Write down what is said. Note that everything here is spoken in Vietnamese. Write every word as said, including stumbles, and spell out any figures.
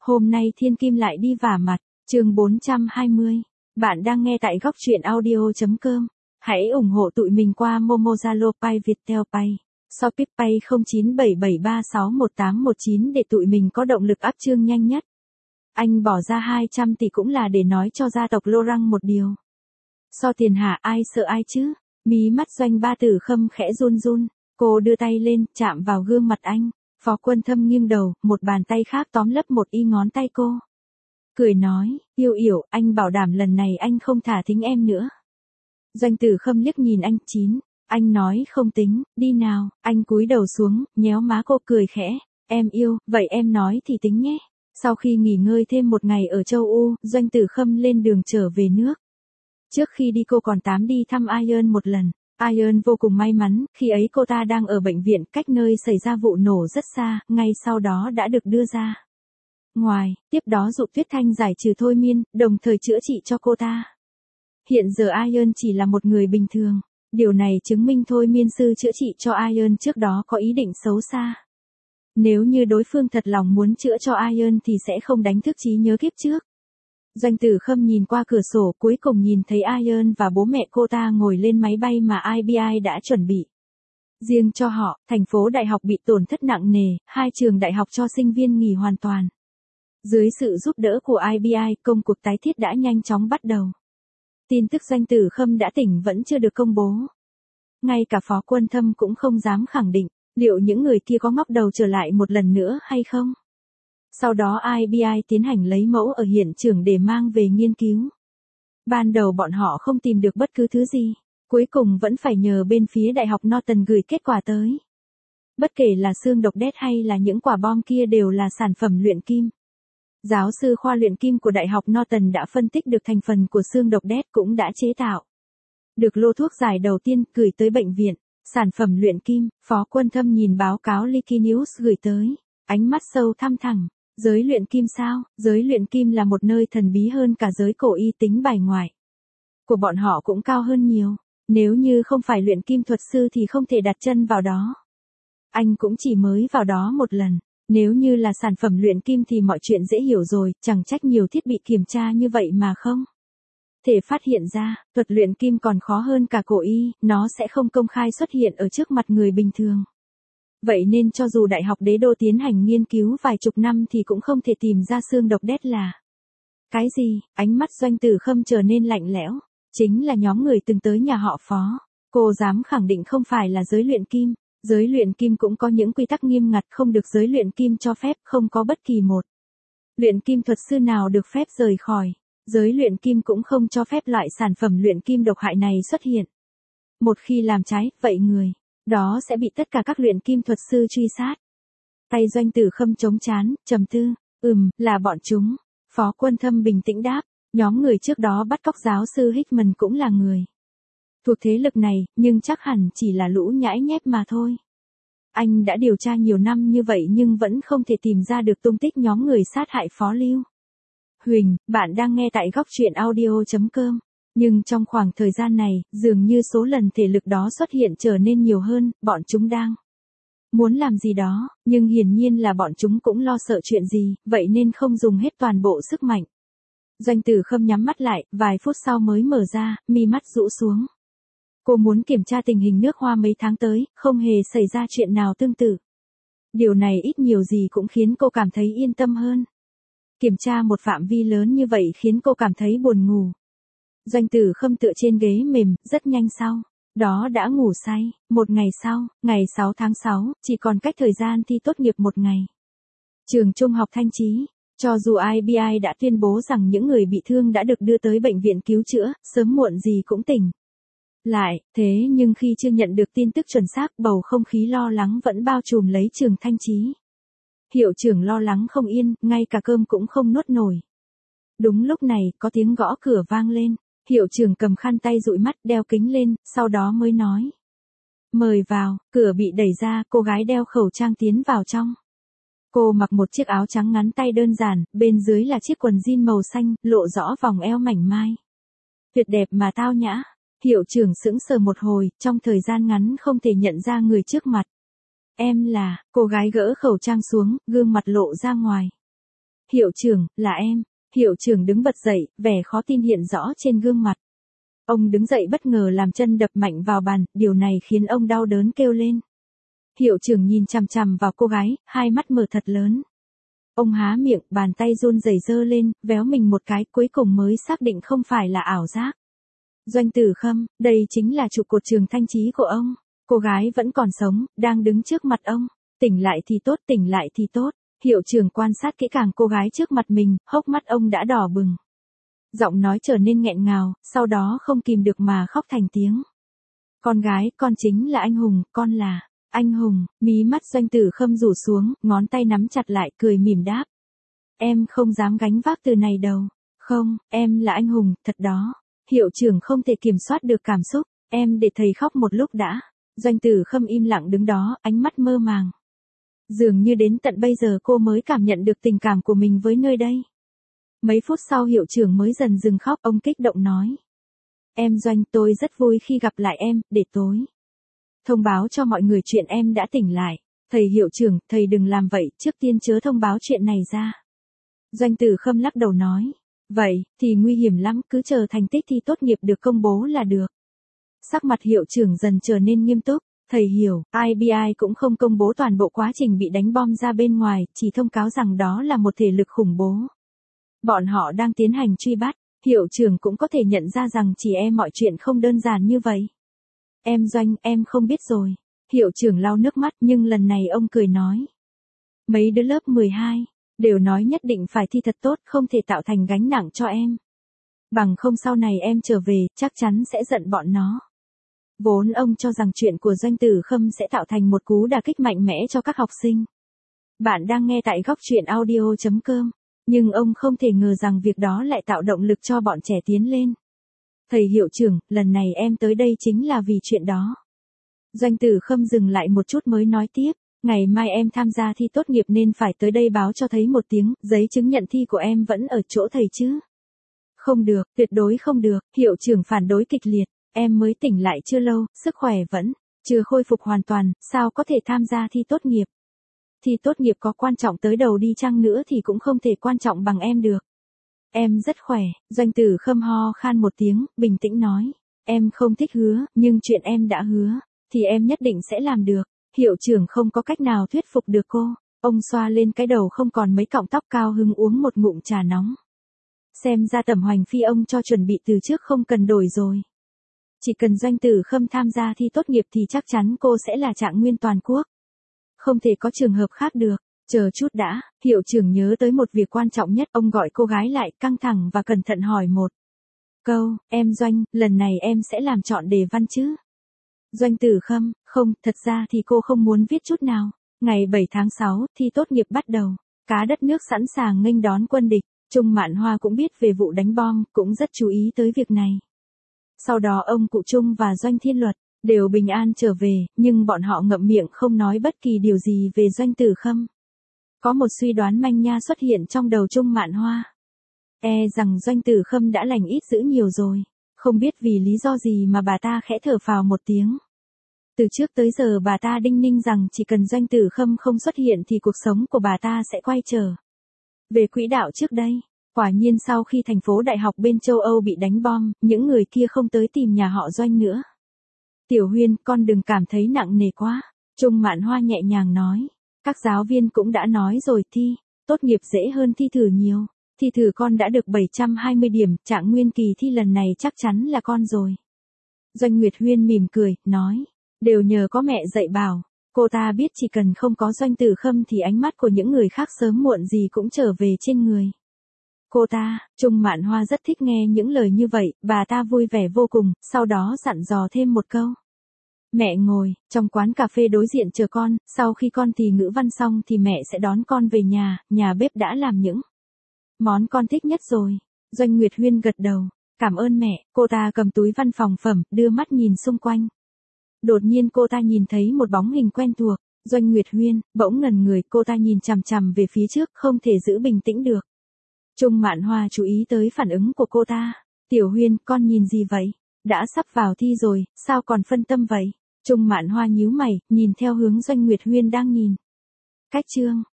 Hôm nay Thiên Kim lại đi vả mặt, chương bốn trăm hai mươi. Bạn đang nghe tại góc truyện audio chấm com. Hãy ủng hộ tụi mình qua Momo, Zalo, Pay, Viettel Pay, Shopee Pay không chín bảy bảy ba sáu một tám một chín để tụi mình có động lực up chương nhanh nhất. Anh bỏ ra hai trăm tỷ cũng là để nói cho gia tộc Lô Răng một điều. So tiền hả, ai sợ ai chứ? Mí mắt Doanh Ba Tử Khâm khẽ run run, cô đưa tay lên, chạm vào gương mặt anh. Phó Quân Thâm nghiêng đầu, một bàn tay khác tóm lấp một y ngón tay cô. Cười nói, yêu yểu, anh bảo đảm lần này anh không thả thính em nữa. Doanh Tử Khâm liếc nhìn anh, chín. Anh nói không tính, đi nào, anh cúi đầu xuống, nhéo má cô cười khẽ. Em yêu, vậy em nói thì tính nhé. Sau khi nghỉ ngơi thêm một ngày ở châu U, Doanh Tử Khâm lên đường trở về nước. Trước khi đi cô còn tám đi thăm Ion một lần. Ion vô cùng may mắn, khi ấy cô ta đang ở bệnh viện cách nơi xảy ra vụ nổ rất xa, ngay sau đó đã được đưa ra ngoài, tiếp đó Dụ Tuyết Thanh giải trừ thôi miên, đồng thời chữa trị cho cô ta. Hiện giờ Ion chỉ là một người bình thường, điều này chứng minh thôi miên sư chữa trị cho Ion trước đó có ý định xấu xa. Nếu như đối phương thật lòng muốn chữa cho Ion thì sẽ không đánh thức trí nhớ kiếp trước. Doanh Tử Khâm nhìn qua cửa sổ, cuối cùng nhìn thấy Ion và bố mẹ cô ta ngồi lên máy bay mà i bê i đã chuẩn bị riêng cho họ. Thành phố đại học bị tổn thất nặng nề, hai trường đại học cho sinh viên nghỉ hoàn toàn. Dưới sự giúp đỡ của i bê i, công cuộc tái thiết đã nhanh chóng bắt đầu. Tin tức Doanh Tử Khâm đã tỉnh vẫn chưa được công bố. Ngay cả Phó Quân Thâm cũng không dám khẳng định, liệu những người kia có ngóc đầu trở lại một lần nữa hay không. Sau đó i bê i tiến hành lấy mẫu ở hiện trường để mang về nghiên cứu. Ban đầu bọn họ không tìm được bất cứ thứ gì, cuối cùng vẫn phải nhờ bên phía Đại học Norton gửi kết quả tới. Bất kể là xương độc đét hay là những quả bom kia đều là sản phẩm luyện kim. Giáo sư khoa luyện kim của Đại học Norton đã phân tích được thành phần của xương độc đét cũng đã chế tạo được lô thuốc giải đầu tiên gửi tới bệnh viện. Sản phẩm luyện kim, Phó Quân Thâm nhìn báo cáo Liky News gửi tới, ánh mắt sâu thăm thẳm. Giới luyện kim sao? Giới luyện kim là một nơi thần bí hơn cả giới cổ y, tính bài ngoại của bọn họ cũng cao hơn nhiều. Nếu như không phải luyện kim thuật sư thì không thể đặt chân vào đó. Anh cũng chỉ mới vào đó một lần. Nếu như là sản phẩm luyện kim thì mọi chuyện dễ hiểu rồi, chẳng trách nhiều thiết bị kiểm tra như vậy mà không thể phát hiện ra. Thuật luyện kim còn khó hơn cả cổ y, nó sẽ không công khai xuất hiện ở trước mặt người bình thường. Vậy nên cho dù Đại học Đế Đô tiến hành nghiên cứu vài chục năm thì cũng không thể tìm ra xương độc đét là cái gì. Ánh mắt Doanh Tử Khâm trở nên lạnh lẽo. Chính là nhóm người từng tới nhà họ Phó. Cô dám khẳng định không phải là giới luyện kim. Giới luyện kim cũng có những quy tắc nghiêm ngặt, không được giới luyện kim cho phép, không có bất kỳ một luyện kim thuật sư nào được phép rời khỏi. Giới luyện kim cũng không cho phép loại sản phẩm luyện kim độc hại này xuất hiện. Một khi làm trái, vậy người đó sẽ bị tất cả các luyện kim thuật sư truy sát. Tay Doanh Tử Khâm chống chán, trầm tư. Ừm, là bọn chúng. Phó Quân Thâm bình tĩnh đáp. Nhóm người trước đó bắt cóc giáo sư Hickman cũng là người thuộc thế lực này, nhưng chắc hẳn chỉ là lũ nhãi nhép mà thôi. Anh đã điều tra nhiều năm như vậy nhưng vẫn không thể tìm ra được tung tích nhóm người sát hại Phó Lưu Huỳnh. Bạn đang nghe tại góc truyện audio chấm com. Nhưng trong khoảng thời gian này, dường như số lần thể lực đó xuất hiện trở nên nhiều hơn, bọn chúng đang muốn làm gì đó, nhưng hiển nhiên là bọn chúng cũng lo sợ chuyện gì, vậy nên không dùng hết toàn bộ sức mạnh. Doanh Tử Khâm nhắm mắt lại, vài phút sau mới mở ra, mi mắt rũ xuống. Cô muốn kiểm tra tình hình nước Hoa mấy tháng tới, không hề xảy ra chuyện nào tương tự. Điều này ít nhiều gì cũng khiến cô cảm thấy yên tâm hơn. Kiểm tra một phạm vi lớn như vậy khiến cô cảm thấy buồn ngủ. Doanh Tử Khâm tựa trên ghế mềm, rất nhanh sau đó đã ngủ say. Một ngày sau, ngày sáu tháng sáu, chỉ còn cách thời gian thi tốt nghiệp một ngày. Trường Trung học Thanh Chí, cho dù i bê i đã tuyên bố rằng những người bị thương đã được đưa tới bệnh viện cứu chữa, sớm muộn gì cũng tỉnh lại, thế nhưng khi chưa nhận được tin tức chuẩn xác, bầu không khí lo lắng vẫn bao trùm lấy trường Thanh Chí. Hiệu trưởng lo lắng không yên, ngay cả cơm cũng không nuốt nổi. Đúng lúc này, có tiếng gõ cửa vang lên. Hiệu trưởng cầm khăn tay dụi mắt, đeo kính lên, sau đó mới nói. Mời vào. Cửa bị đẩy ra, cô gái đeo khẩu trang tiến vào trong. Cô mặc một chiếc áo trắng ngắn tay đơn giản, bên dưới là chiếc quần jean màu xanh, lộ rõ vòng eo mảnh mai. Tuyệt đẹp mà tao nhã. Hiệu trưởng sững sờ một hồi, trong thời gian ngắn không thể nhận ra người trước mặt. Em là, cô gái gỡ khẩu trang xuống, gương mặt lộ ra ngoài. Hiệu trưởng, là em. Hiệu trưởng đứng bật dậy, vẻ khó tin hiện rõ trên gương mặt. Ông đứng dậy bất ngờ làm chân đập mạnh vào bàn, điều này khiến ông đau đớn kêu lên. Hiệu trưởng nhìn chằm chằm vào cô gái, hai mắt mở thật lớn. Ông há miệng, bàn tay run rẩy giơ lên, véo mình một cái, cuối cùng mới xác định không phải là ảo giác. Doanh Tử Khâm, đây chính là trụ cột trường thanh trí của ông. Cô gái vẫn còn sống, đang đứng trước mặt ông. Tỉnh lại thì tốt, tỉnh lại thì tốt. Hiệu trưởng quan sát kỹ càng cô gái trước mặt mình, hốc mắt ông đã đỏ bừng. Giọng nói trở nên nghẹn ngào, sau đó không kìm được mà khóc thành tiếng. Con gái, con chính là anh hùng, con là anh hùng. Mí mắt Doanh Tử Khâm rủ xuống, ngón tay nắm chặt lại, cười mỉm đáp. Em không dám gánh vác từ này đâu. Không, em là anh hùng, thật đó. Hiệu trưởng không thể kiểm soát được cảm xúc, em để thầy khóc một lúc đã. Doanh Tử Khâm im lặng đứng đó, ánh mắt mơ màng. Dường như đến tận bây giờ cô mới cảm nhận được tình cảm của mình với nơi đây. Mấy phút sau hiệu trưởng mới dần dừng khóc, ông kích động nói. Em Doanh, tôi rất vui khi gặp lại em, để tối thông báo cho mọi người chuyện em đã tỉnh lại. Thầy hiệu trưởng, thầy đừng làm vậy, trước tiên chớ thông báo chuyện này ra. Doanh Tử Khâm lắc đầu nói. Vậy, thì nguy hiểm lắm, cứ chờ thành tích thi tốt nghiệp được công bố là được. Sắc mặt hiệu trưởng dần trở nên nghiêm túc. Thầy hiểu, i bê i cũng không công bố toàn bộ quá trình bị đánh bom ra bên ngoài, chỉ thông cáo rằng đó là một thể lực khủng bố. Bọn họ đang tiến hành truy bắt, hiệu trưởng cũng có thể nhận ra rằng chỉ e mọi chuyện không đơn giản như vậy. Em Doanh, em không biết rồi. Hiệu trưởng lau nước mắt nhưng lần này ông cười nói. Mấy đứa lớp mười hai, đều nói nhất định phải thi thật tốt, không thể tạo thành gánh nặng cho em. Bằng không sau này em trở về, chắc chắn sẽ giận bọn nó. Vốn ông cho rằng chuyện của Doanh Tử Khâm sẽ tạo thành một cú đả kích mạnh mẽ cho các học sinh. Bạn đang nghe tại góc truyện audio chấm com, nhưng ông không thể ngờ rằng việc đó lại tạo động lực cho bọn trẻ tiến lên. Thầy hiệu trưởng, lần này em tới đây chính là vì chuyện đó. Doanh Tử Khâm dừng lại một chút mới nói tiếp, ngày mai em tham gia thi tốt nghiệp nên phải tới đây báo cho thầy một tiếng, giấy chứng nhận thi của em vẫn ở chỗ thầy chứ. Không được, tuyệt đối không được, hiệu trưởng phản đối kịch liệt. Em mới tỉnh lại chưa lâu, sức khỏe vẫn chưa khôi phục hoàn toàn, sao có thể tham gia thi tốt nghiệp. Thi tốt nghiệp có quan trọng tới đầu đi chăng nữa thì cũng không thể quan trọng bằng em được. Em rất khỏe, Doanh Tử Khâm ho khan một tiếng, bình tĩnh nói. Em không thích hứa, nhưng chuyện em đã hứa, thì em nhất định sẽ làm được. Hiệu trưởng không có cách nào thuyết phục được cô. Ông xoa lên cái đầu không còn mấy cọng tóc, cao hứng uống một ngụm trà nóng. Xem ra tẩm hoành phi ông cho chuẩn bị từ trước không cần đổi rồi. Chỉ cần Doanh Tử Khâm tham gia thi tốt nghiệp thì chắc chắn cô sẽ là trạng nguyên toàn quốc. Không thể có trường hợp khác được. Chờ chút đã, hiệu trưởng nhớ tới một việc quan trọng nhất. Ông gọi cô gái lại, căng thẳng và cẩn thận hỏi một câu. Em Doanh, lần này em sẽ làm chọn đề văn chứ? Doanh Tử Khâm, không, thật ra thì cô không muốn viết chút nào. Ngày bảy tháng sáu, thi tốt nghiệp bắt đầu. Cá đất nước sẵn sàng nghênh đón quân địch. Trung Mạn Hoa cũng biết về vụ đánh bom, cũng rất chú ý tới việc này. Sau đó ông Cụ Trung và Doanh Thiên Luật đều bình an trở về, nhưng bọn họ ngậm miệng không nói bất kỳ điều gì về Doanh Tử Khâm. Có một suy đoán manh nha xuất hiện trong đầu Trung Mạn Hoa. E rằng Doanh Tử Khâm đã lành ít dữ nhiều rồi, không biết vì lý do gì mà bà ta khẽ thở phào một tiếng. Từ trước tới giờ bà ta đinh ninh rằng chỉ cần Doanh Tử Khâm không xuất hiện thì cuộc sống của bà ta sẽ quay trở về quỹ đạo trước đây. Quả nhiên sau khi thành phố đại học bên châu Âu bị đánh bom, những người kia không tới tìm nhà họ Doanh nữa. Tiểu Huyên, con đừng cảm thấy nặng nề quá. Trung Mạn Hoa nhẹ nhàng nói. Các giáo viên cũng đã nói rồi, thi tốt nghiệp dễ hơn thi thử nhiều. Thi thử con đã được bảy trăm hai mươi điểm, trạng nguyên kỳ thi lần này chắc chắn là con rồi. Doanh Nguyệt Huyên mỉm cười, nói. Đều nhờ có mẹ dạy bảo. Cô ta biết chỉ cần không có Doanh Tử Khâm thì ánh mắt của những người khác sớm muộn gì cũng trở về trên người cô ta. Trung Mạn Hoa rất thích nghe những lời như vậy, bà ta vui vẻ vô cùng, sau đó dặn dò thêm một câu. Mẹ ngồi, trong quán cà phê đối diện chờ con, sau khi con thì ngữ văn xong thì mẹ sẽ đón con về nhà, nhà bếp đã làm những món con thích nhất rồi. Doanh Nguyệt Huyên gật đầu, cảm ơn mẹ. Cô ta cầm túi văn phòng phẩm, đưa mắt nhìn xung quanh. Đột nhiên cô ta nhìn thấy một bóng hình quen thuộc. Doanh Nguyệt Huyên bỗng ngẩn người, cô ta nhìn chằm chằm về phía trước, không thể giữ bình tĩnh được. Trung Mạn Hoa chú ý tới phản ứng của cô ta. Tiểu Huyên, con nhìn gì vậy? Đã sắp vào thi rồi, sao còn phân tâm vậy? Trung Mạn Hoa nhíu mày, nhìn theo hướng Doanh Nguyệt Huyên đang nhìn. Cách chương